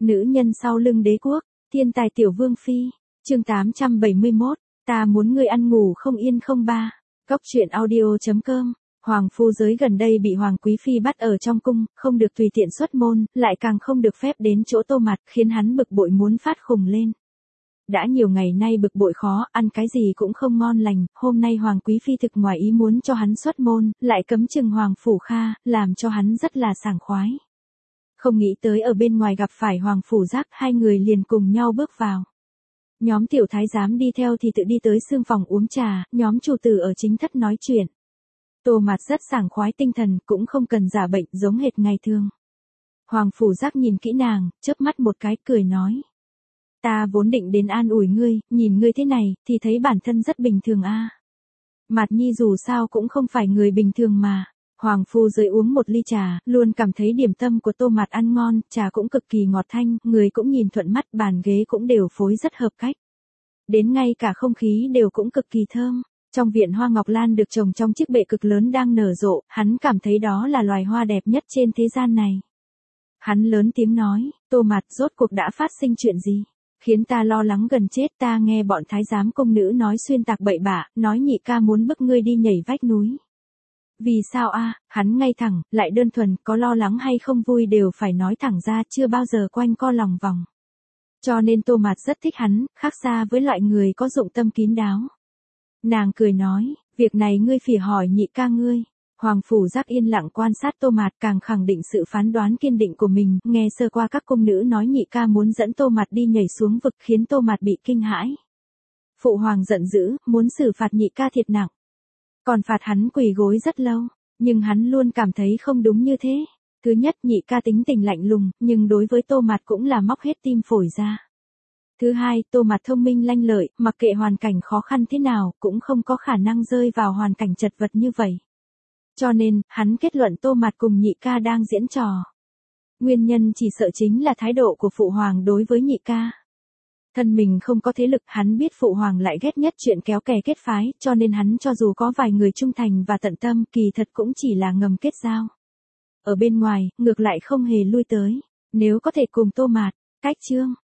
Nữ nhân sau lưng đế quốc, thiên tài tiểu vương phi, chương 871, ta muốn ngươi ăn ngủ không yên không ba. Cóc truyện audio.com. Hoàng phu giới gần đây bị Hoàng quý phi bắt ở trong cung, không được tùy tiện xuất môn, lại càng không được phép đến chỗ Tô Mạt, khiến hắn bực bội muốn phát khùng lên. Đã nhiều ngày nay bực bội khó, ăn cái gì cũng không ngon lành, hôm nay Hoàng quý phi thực ngoài ý muốn cho hắn xuất môn, lại cấm chừng Hoàng phủ Kha, làm cho hắn rất là sảng khoái. Không nghĩ tới ở bên ngoài gặp phải Hoàng phủ Giác, hai người liền cùng nhau bước vào. Nhóm tiểu thái giám đi theo thì tự đi tới sương phòng uống trà, nhóm chủ tử ở chính thất nói chuyện. Tô Mạt rất sảng khoái tinh thần, cũng không cần giả bệnh, giống hệt ngày thường. Hoàng phủ Giác nhìn kỹ nàng, chớp mắt một cái, cười nói. Ta vốn định đến an ủi ngươi, nhìn ngươi thế này, thì thấy bản thân rất bình thường a. Mạt Nhi dù sao cũng không phải người bình thường mà. Hoàng phu giới uống một ly trà, luôn cảm thấy điểm tâm của Tô Mạt ăn ngon, trà cũng cực kỳ ngọt thanh, người cũng nhìn thuận mắt, bàn ghế cũng đều phối rất hợp cách. Đến ngay cả không khí đều cũng cực kỳ thơm. Trong viện hoa ngọc lan được trồng trong chiếc bệ cực lớn đang nở rộ, hắn cảm thấy đó là loài hoa đẹp nhất trên thế gian này. Hắn lớn tiếng nói, Tô Mạt, rốt cuộc đã phát sinh chuyện gì? Khiến ta lo lắng gần chết. Ta nghe bọn thái giám công nữ nói xuyên tạc bậy bạ, nói nhị ca muốn bức ngươi đi nhảy vách núi. Vì sao a? Hắn ngay thẳng, lại đơn thuần, có lo lắng hay không vui đều phải nói thẳng ra, chưa bao giờ quanh co lòng vòng. Cho nên Tô Mạt rất thích hắn, khác xa với loại người có dụng tâm kín đáo. Nàng cười nói, việc này ngươi phỉ hỏi nhị ca ngươi. Hoàng phủ Giác yên lặng quan sát Tô Mạt, càng khẳng định sự phán đoán kiên định của mình, nghe sơ qua các cung nữ nói nhị ca muốn dẫn Tô Mạt đi nhảy xuống vực, khiến Tô Mạt bị kinh hãi. Phụ hoàng giận dữ, muốn xử phạt nhị ca thiệt nặng. Còn phạt hắn quỳ gối rất lâu, nhưng hắn luôn cảm thấy không đúng như thế. Thứ nhất, nhị ca tính tình lạnh lùng, nhưng đối với Tô Mạt cũng là móc hết tim phổi ra. Thứ hai, Tô Mạt thông minh lanh lợi, mặc kệ hoàn cảnh khó khăn thế nào, cũng không có khả năng rơi vào hoàn cảnh chật vật như vậy. Cho nên, hắn kết luận Tô Mạt cùng nhị ca đang diễn trò. Nguyên nhân chỉ sợ chính là thái độ của phụ hoàng đối với nhị ca. Thân mình không có thế lực, hắn biết phụ hoàng lại ghét nhất chuyện kéo kè kết phái, cho nên hắn cho dù có vài người trung thành và tận tâm, kỳ thật cũng chỉ là ngầm kết giao. Ở bên ngoài, ngược lại không hề lui tới. Nếu có thể cùng Tô Mạt, cách chương.